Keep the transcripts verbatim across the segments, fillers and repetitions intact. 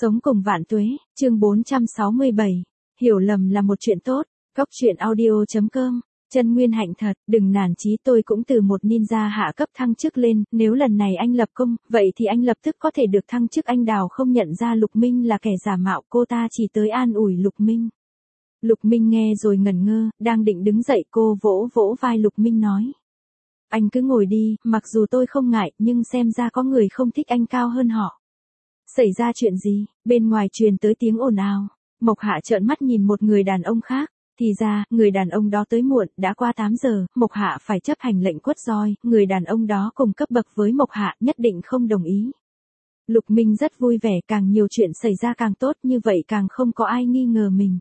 Sống cùng vạn tuế, chương bốn trăm sáu mươi bảy. Hiểu lầm là một chuyện tốt. Góc truyện audio chấm com. Chân Nguyên hạnh thật, đừng nản chí, tôi cũng từ một ninja hạ cấp thăng chức lên, nếu lần này anh lập công, vậy thì anh lập tức có thể được thăng chức. Anh Đào không nhận ra Lục Minh là kẻ giả mạo, cô ta chỉ tới an ủi Lục Minh. Lục Minh nghe rồi ngẩn ngơ, đang định đứng dậy, cô vỗ vỗ vai Lục Minh nói. Anh cứ ngồi đi, mặc dù tôi không ngại, nhưng xem ra có người không thích anh cao hơn họ. Xảy ra chuyện gì? Bên ngoài truyền tới tiếng ồn ào. Mộc Hạ trợn mắt nhìn một người đàn ông khác. Thì ra, người đàn ông đó tới muộn, đã qua tám giờ, Mộc Hạ phải chấp hành lệnh quất roi, người đàn ông đó cùng cấp bậc với Mộc Hạ, nhất định không đồng ý. Lục Minh rất vui vẻ, càng nhiều chuyện xảy ra càng tốt, như vậy càng không có ai nghi ngờ mình.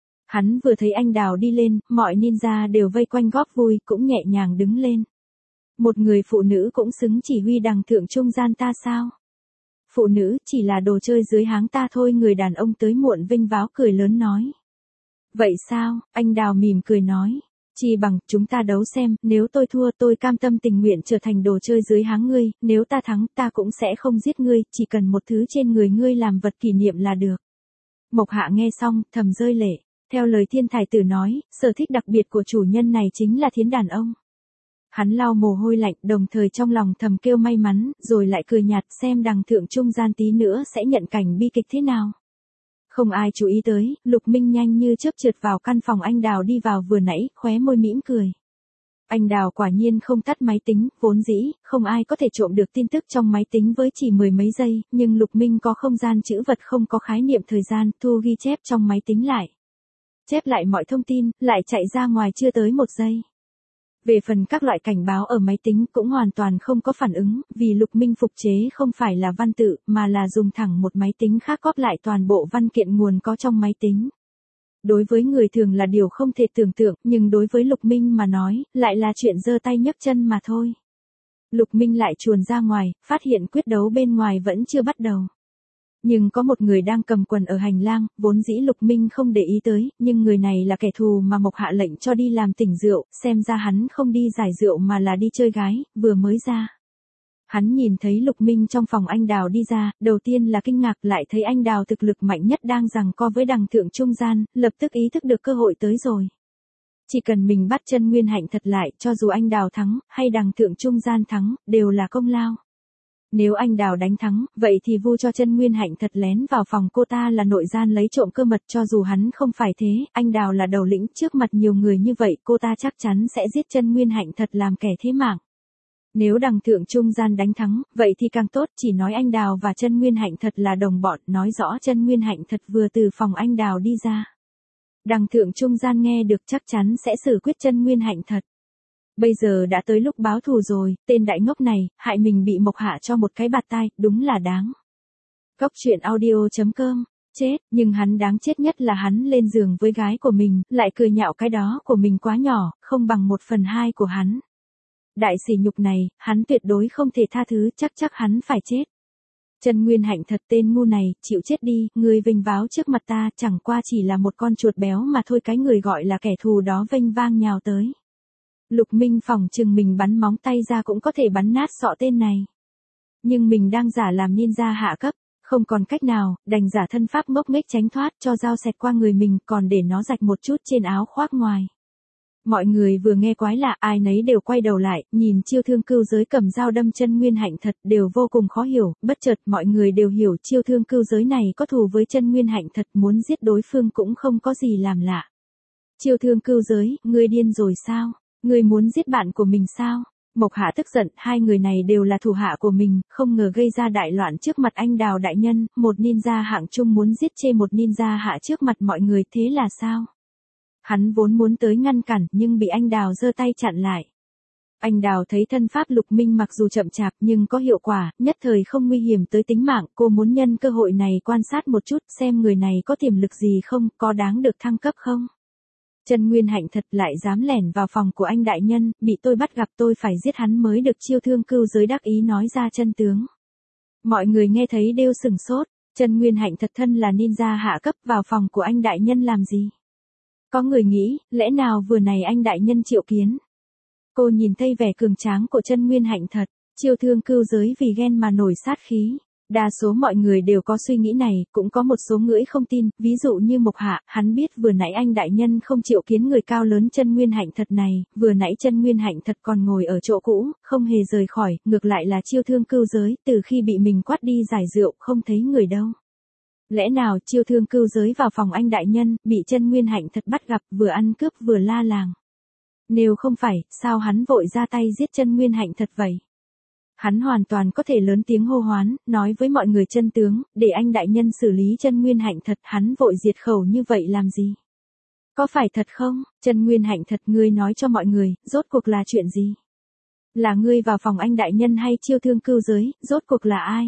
Hắn vừa thấy anh Đào đi lên, mọi ninja đều vây quanh góp vui, cũng nhẹ nhàng đứng lên. Một người phụ nữ cũng xứng chỉ huy đằng thượng trung gian ta sao? Phụ nữ chỉ là đồ chơi dưới háng ta thôi. Người đàn ông tới muộn vinh váo cười lớn nói. Vậy sao? Anh Đào mỉm cười nói. Chi bằng chúng ta đấu xem, nếu tôi thua tôi cam tâm tình nguyện trở thành đồ chơi dưới háng ngươi, nếu ta thắng ta cũng sẽ không giết ngươi, chỉ cần một thứ trên người ngươi làm vật kỷ niệm là được. Mộc Hạ nghe xong, thầm rơi lệ. Theo lời thiên thái tử nói, sở thích đặc biệt của chủ nhân này chính là thiến đàn ông. Hắn lau mồ hôi lạnh, đồng thời trong lòng thầm kêu may mắn, rồi lại cười nhạt, xem đằng thượng trung gian tí nữa sẽ nhận cảnh bi kịch thế nào. Không ai chú ý tới, Lục Minh nhanh như chớp trượt vào căn phòng anh Đào đi vào vừa nãy, khóe môi mỉm cười. Anh Đào quả nhiên không tắt máy tính, vốn dĩ, không ai có thể trộm được tin tức trong máy tính với chỉ mười mấy giây, nhưng Lục Minh có không gian trữ vật, không có khái niệm thời gian, thu ghi chép trong máy tính lại. Chép lại mọi thông tin, lại chạy ra ngoài chưa tới một giây. Về phần các loại cảnh báo ở máy tính cũng hoàn toàn không có phản ứng, vì Lục Minh phục chế không phải là văn tự, mà là dùng thẳng một máy tính khác cóp lại toàn bộ văn kiện nguồn có trong máy tính. Đối với người thường là điều không thể tưởng tượng, nhưng đối với Lục Minh mà nói, lại là chuyện giơ tay nhấc chân mà thôi. Lục Minh lại chuồn ra ngoài, phát hiện quyết đấu bên ngoài vẫn chưa bắt đầu. Nhưng có một người đang cầm quần ở hành lang, vốn dĩ Lục Minh không để ý tới, nhưng người này là kẻ thù mà Mộc Hạ lệnh cho đi làm tỉnh rượu, xem ra hắn không đi giải rượu mà là đi chơi gái, vừa mới ra. Hắn nhìn thấy Lục Minh trong phòng anh Đào đi ra, đầu tiên là kinh ngạc, lại thấy anh Đào thực lực mạnh nhất đang giằng co với đằng thượng trung gian, lập tức ý thức được cơ hội tới rồi. Chỉ cần mình bắt Chân Nguyên hạnh thật lại, cho dù anh Đào thắng, hay đằng thượng trung gian thắng, đều là công lao. Nếu anh Đào đánh thắng, vậy thì vu cho Chân Nguyên hạnh thật lén vào phòng cô ta là nội gian lấy trộm cơ mật, cho dù hắn không phải thế, anh Đào là đầu lĩnh, trước mặt nhiều người như vậy, cô ta chắc chắn sẽ giết Chân Nguyên hạnh thật làm kẻ thế mạng. Nếu đằng thượng trung gian đánh thắng, vậy thì càng tốt, chỉ nói anh Đào và Chân Nguyên hạnh thật là đồng bọn, nói rõ Chân Nguyên hạnh thật vừa từ phòng anh Đào đi ra. Đằng thượng trung gian nghe được chắc chắn sẽ xử quyết Chân Nguyên hạnh thật. Bây giờ đã tới lúc báo thù rồi, tên đại ngốc này, hại mình bị Mộc Hạ cho một cái bạt tai, đúng là đáng. Góc truyện audio chấm com. Chết, nhưng hắn đáng chết nhất là hắn lên giường với gái của mình, lại cười nhạo cái đó của mình quá nhỏ, không bằng một phần hai của hắn. Đại sỉ nhục này, hắn tuyệt đối không thể tha thứ, chắc chắc hắn phải chết. Chân Nguyên hạnh thật, tên ngu này, chịu chết đi, người vênh váo trước mặt ta, chẳng qua chỉ là một con chuột béo mà thôi, cái người gọi là kẻ thù đó vênh vang nhào tới. Lục Minh phỏng chừng mình bắn móng tay ra cũng có thể bắn nát sọ tên này. Nhưng mình đang giả làm ninja hạ cấp, không còn cách nào, đành giả thân pháp ngốc nghếch tránh thoát, cho dao xẹt qua người mình, còn để nó rạch một chút trên áo khoác ngoài. Mọi người vừa nghe quái lạ, ai nấy đều quay đầu lại, nhìn chiêu thương cưu giới cầm dao đâm Chân Nguyên hạnh thật, đều vô cùng khó hiểu, bất chợt mọi người đều hiểu chiêu thương cưu giới này có thù với Chân Nguyên hạnh thật, muốn giết đối phương cũng không có gì làm lạ. Chiêu thương cưu giới, ngươi điên rồi sao? Ngươi muốn giết bạn của mình sao? Mộc Hạ tức giận, hai người này đều là thủ hạ của mình, không ngờ gây ra đại loạn trước mặt anh Đào đại nhân, một ninja hạng trung muốn giết chê một ninja hạ trước mặt mọi người, thế là sao? Hắn vốn muốn tới ngăn cản, nhưng bị anh Đào giơ tay chặn lại. Anh Đào thấy thân pháp Lục Minh mặc dù chậm chạp nhưng có hiệu quả, nhất thời không nguy hiểm tới tính mạng, cô muốn nhân cơ hội này quan sát một chút, xem người này có tiềm lực gì không, có đáng được thăng cấp không. Chân Nguyên hạnh thật lại dám lẻn vào phòng của anh đại nhân, bị tôi bắt gặp tôi phải giết hắn mới được, chiêu thương cưu giới đắc ý nói ra chân tướng. Mọi người nghe thấy đều sừng sốt, Chân Nguyên hạnh thật thân là ninja hạ cấp vào phòng của anh đại nhân làm gì? Có người nghĩ, lẽ nào vừa này anh đại nhân triệu kiến? Cô nhìn thấy vẻ cường tráng của Chân Nguyên hạnh thật, chiêu thương cưu giới vì ghen mà nổi sát khí. Đa số mọi người đều có suy nghĩ này, cũng có một số ngưỡi không tin, ví dụ như Mộc Hạ, hắn biết vừa nãy anh đại nhân không chịu kiến người cao lớn chân nguyên hạnh thật này, vừa nãy chân nguyên hạnh thật còn ngồi ở chỗ cũ, không hề rời khỏi, ngược lại là chiêu thương cưu giới, từ khi bị mình quát đi giải rượu, không thấy người đâu. Lẽ nào chiêu thương cưu giới vào phòng anh đại nhân, bị chân nguyên hạnh thật bắt gặp, vừa ăn cướp vừa la làng. Nếu không phải, sao hắn vội ra tay giết chân nguyên hạnh thật vậy? Hắn hoàn toàn có thể lớn tiếng hô hoán, nói với mọi người chân tướng, để anh đại nhân xử lý chân nguyên hạnh thật, hắn vội diệt khẩu như vậy làm gì? Có phải thật không? Chân nguyên hạnh thật, ngươi nói cho mọi người, rốt cuộc là chuyện gì? Là ngươi vào phòng anh đại nhân hay chiêu thương cưu giới, rốt cuộc là ai?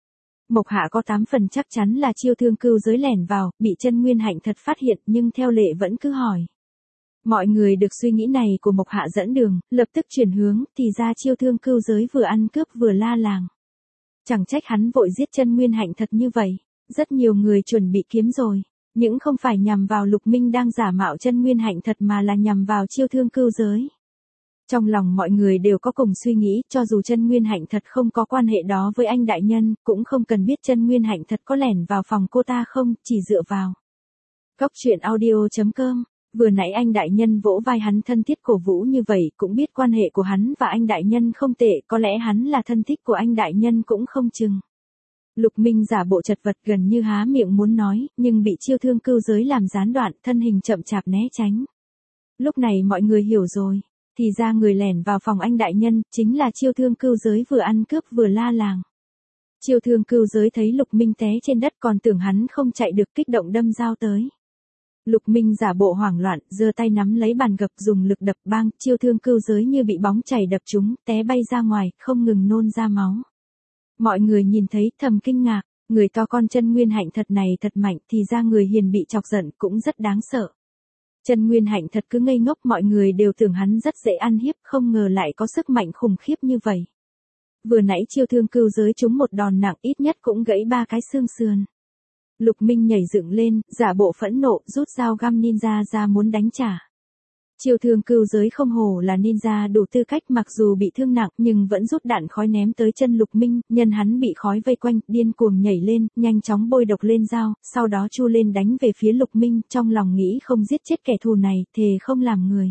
Mộc Hạ có tám phần chắc chắn là chiêu thương cưu giới lẻn vào, bị chân nguyên hạnh thật phát hiện, nhưng theo lệ vẫn cứ hỏi. Mọi người được suy nghĩ này của Mộc Hạ dẫn đường, lập tức chuyển hướng, thì ra chiêu thương cưu giới vừa ăn cướp vừa la làng. Chẳng trách hắn vội giết chân nguyên hạnh thật như vậy, rất nhiều người chuẩn bị kiếm rồi, những không phải nhằm vào Lục Minh đang giả mạo chân nguyên hạnh thật mà là nhằm vào chiêu thương cưu giới. Trong lòng mọi người đều có cùng suy nghĩ, cho dù chân nguyên hạnh thật không có quan hệ đó với anh đại nhân, cũng không cần biết chân nguyên hạnh thật có lẻn vào phòng cô ta không, chỉ dựa vào. Góc truyện audio chấm com. Vừa nãy anh đại nhân vỗ vai hắn thân thiết cổ vũ như vậy, cũng biết quan hệ của hắn và anh đại nhân không tệ, có lẽ hắn là thân thích của anh đại nhân cũng không chừng. Lục Minh giả bộ chật vật gần như há miệng muốn nói, nhưng bị chiêu thương cưu giới làm gián đoạn, thân hình chậm chạp né tránh. Lúc này mọi người hiểu rồi, thì ra người lẻn vào phòng anh đại nhân, chính là chiêu thương cưu giới vừa ăn cướp vừa la làng. Chiêu thương cưu giới thấy Lục Minh té trên đất còn tưởng hắn không chạy được, kích động đâm dao tới. Lục Minh giả bộ hoảng loạn, giơ tay nắm lấy bàn gập dùng lực đập bang, chiêu thương cưu giới như bị bóng chảy đập trúng, té bay ra ngoài, không ngừng nôn ra máu. Mọi người nhìn thấy thầm kinh ngạc, người to con chân nguyên hạnh thật này thật mạnh, thì ra người hiền bị chọc giận cũng rất đáng sợ. Chân nguyên hạnh thật cứ ngây ngốc, mọi người đều tưởng hắn rất dễ ăn hiếp, không ngờ lại có sức mạnh khủng khiếp như vậy. Vừa nãy chiêu thương cưu giới trúng một đòn nặng, ít nhất cũng gãy ba cái xương sườn. Lục Minh nhảy dựng lên, giả bộ phẫn nộ, rút dao găm ninja ra muốn đánh trả. Chiêu thương cưu giới không hổ là ninja đủ tư cách, mặc dù bị thương nặng nhưng vẫn rút đạn khói ném tới chân Lục Minh, nhân hắn bị khói vây quanh, điên cuồng nhảy lên, nhanh chóng bôi độc lên dao, sau đó chu lên đánh về phía Lục Minh, trong lòng nghĩ không giết chết kẻ thù này, thề không làm người.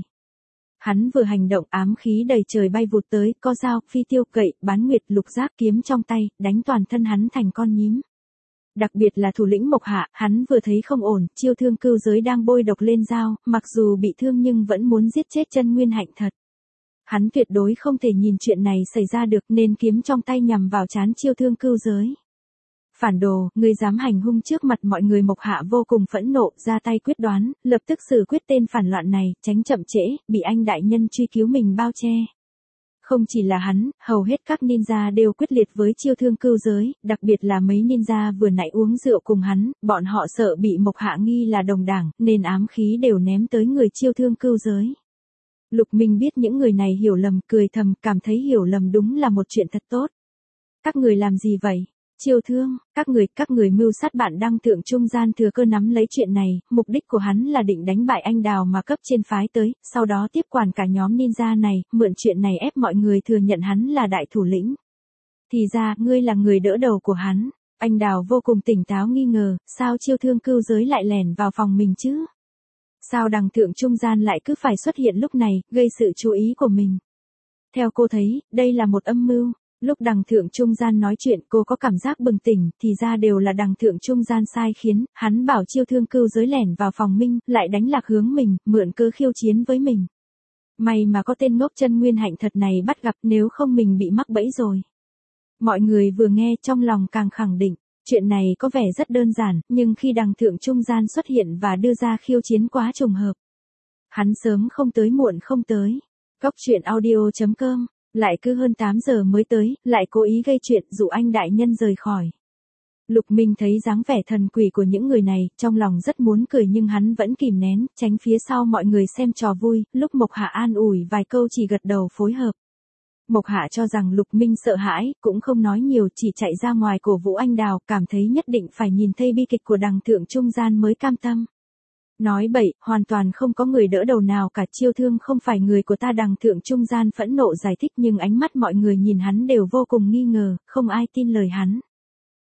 Hắn vừa hành động, ám khí đầy trời bay vụt tới, có dao, phi tiêu, gậy, bán nguyệt, lục giác, kiếm trong tay, đánh toàn thân hắn thành con nhím. Đặc biệt là thủ lĩnh Mộc Hạ, hắn vừa thấy không ổn, chiêu thương cưu giới đang bôi độc lên dao, mặc dù bị thương nhưng vẫn muốn giết chết chân nguyên hạnh thật. Hắn tuyệt đối không thể nhìn chuyện này xảy ra được, nên kiếm trong tay nhằm vào trán chiêu thương cưu giới. Phản đồ, ngươi dám hành hung trước mặt mọi người. Mộc Hạ vô cùng phẫn nộ, ra tay quyết đoán, lập tức xử quyết tên phản loạn này, tránh chậm trễ, bị anh đại nhân truy cứu mình bao che. Không chỉ là hắn, hầu hết các ninja đều quyết liệt với chiêu thương cưu giới, đặc biệt là mấy ninja vừa nãy uống rượu cùng hắn, bọn họ sợ bị Mộc Hạ nghi là đồng đảng, nên ám khí đều ném tới người chiêu thương cưu giới. Lục Minh biết những người này hiểu lầm, cười thầm, cảm thấy hiểu lầm đúng là một chuyện thật tốt. Các người làm gì vậy? Chiêu thương, các người, các người mưu sát bạn Đăng Thượng trung gian thừa cơ nắm lấy chuyện này, mục đích của hắn là định đánh bại anh Đào mà cấp trên phái tới, sau đó tiếp quản cả nhóm ninja này, mượn chuyện này ép mọi người thừa nhận hắn là đại thủ lĩnh. Thì ra, ngươi là người đỡ đầu của hắn. Anh Đào vô cùng tỉnh táo nghi ngờ, sao chiêu thương cưu giới lại lẻn vào phòng mình chứ? Sao Đăng Thượng trung gian lại cứ phải xuất hiện lúc này, gây sự chú ý của mình? Theo cô thấy, đây là một âm mưu. Lúc Đằng Thượng Trung Gian nói chuyện cô có cảm giác bừng tỉnh, thì ra đều là Đằng Thượng Trung Gian sai khiến, hắn bảo chiêu thương cưu giới lẻn vào phòng Minh, lại đánh lạc hướng mình, mượn cơ khiêu chiến với mình. May mà có tên ngốc chân nguyên hạnh thật này bắt gặp, nếu không mình bị mắc bẫy rồi. Mọi người vừa nghe trong lòng càng khẳng định, chuyện này có vẻ rất đơn giản, nhưng khi Đằng Thượng Trung Gian xuất hiện và đưa ra khiêu chiến quá trùng hợp. Hắn sớm không tới muộn không tới. Góc truyện audio chấm com. Lại cứ hơn tám giờ mới tới, lại cố ý gây chuyện dụ anh đại nhân rời khỏi. Lục Minh thấy dáng vẻ thần quỷ của những người này, trong lòng rất muốn cười nhưng hắn vẫn kìm nén, tránh phía sau mọi người xem trò vui, lúc Mộc Hạ an ủi vài câu chỉ gật đầu phối hợp. Mộc Hạ cho rằng Lục Minh sợ hãi, cũng không nói nhiều, chỉ chạy ra ngoài cổ vũ anh Đào, cảm thấy nhất định phải nhìn thấy bi kịch của Đằng Thượng Trung Gian mới cam tâm. Nói bậy, hoàn toàn không có người đỡ đầu nào cả, chiêu thương không phải người của ta. Đằng Thượng Trung Gian phẫn nộ giải thích nhưng ánh mắt mọi người nhìn hắn đều vô cùng nghi ngờ, không ai tin lời hắn.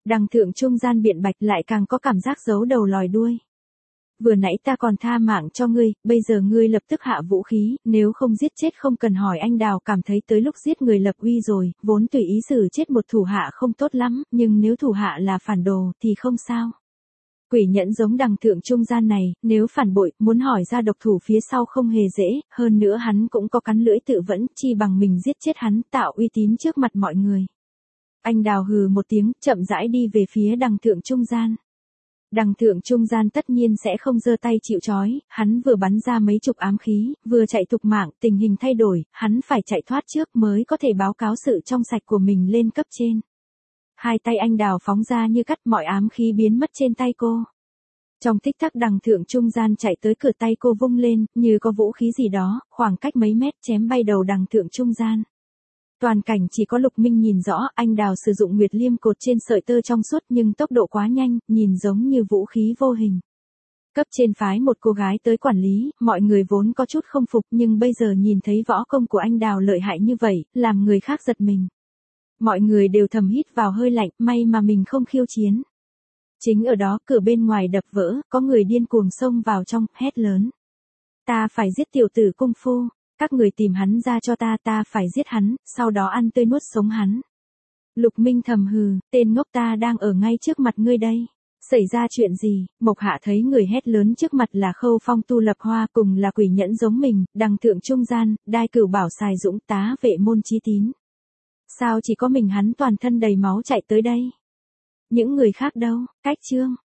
Đằng thượng trung gian biện bạch lại càng có cảm giác giấu đầu lòi đuôi. Vừa nãy ta còn tha mạng cho ngươi, bây giờ ngươi lập tức hạ vũ khí, nếu không giết chết không cần hỏi. Anh Đào cảm thấy tới lúc giết người lập uy rồi, vốn tùy ý xử chết một thủ hạ không tốt lắm, nhưng nếu thủ hạ là phản đồ thì không sao. Quỷ nhẫn giống đằng thượng trung gian này, nếu phản bội, muốn hỏi ra độc thủ phía sau không hề dễ, hơn nữa hắn cũng có cắn lưỡi tự vẫn, chi bằng mình giết chết hắn tạo uy tín trước mặt mọi người. Anh Đào hừ một tiếng, chậm rãi đi về phía đằng thượng trung gian. Đằng thượng trung gian tất nhiên sẽ không giơ tay chịu trói, hắn vừa bắn ra mấy chục ám khí, vừa chạy thục mạng, tình hình thay đổi, hắn phải chạy thoát trước mới có thể báo cáo sự trong sạch của mình lên cấp trên. Hai tay anh Đào phóng ra như cắt, mọi ám khí biến mất trên tay cô. Trong tích tắc đằng thượng trung gian chạy tới cửa, tay cô vung lên, như có vũ khí gì đó, khoảng cách mấy mét chém bay đầu đằng thượng trung gian. Toàn cảnh chỉ có Lục Minh nhìn rõ, anh Đào sử dụng Nguyệt Liêm cột trên sợi tơ trong suốt nhưng tốc độ quá nhanh, nhìn giống như vũ khí vô hình. Cấp trên phái một cô gái tới quản lý, mọi người vốn có chút không phục nhưng bây giờ nhìn thấy võ công của anh Đào lợi hại như vậy, làm người khác giật mình. Mọi người đều thầm hít vào hơi lạnh, may mà mình không khiêu chiến. Chính ở đó, cửa bên ngoài đập vỡ, có người điên cuồng xông vào trong, hét lớn. Ta phải giết tiểu tử cung phu, các người tìm hắn ra cho ta, ta phải giết hắn, sau đó ăn tươi nuốt sống hắn. Lục Minh thầm hừ, tên ngốc, ta đang ở ngay trước mặt ngươi đây. Xảy ra chuyện gì? Mộc Hạ thấy người hét lớn trước mặt là Khâu Phong Tu Lập Hoa, cùng là quỷ nhẫn giống mình, đằng thượng trung gian, đai cửu bảo Sài Dũng, tá vệ Môn Chí Tín. Sao chỉ có mình hắn toàn thân đầy máu chạy tới đây? Những người khác đâu? Cách Trương,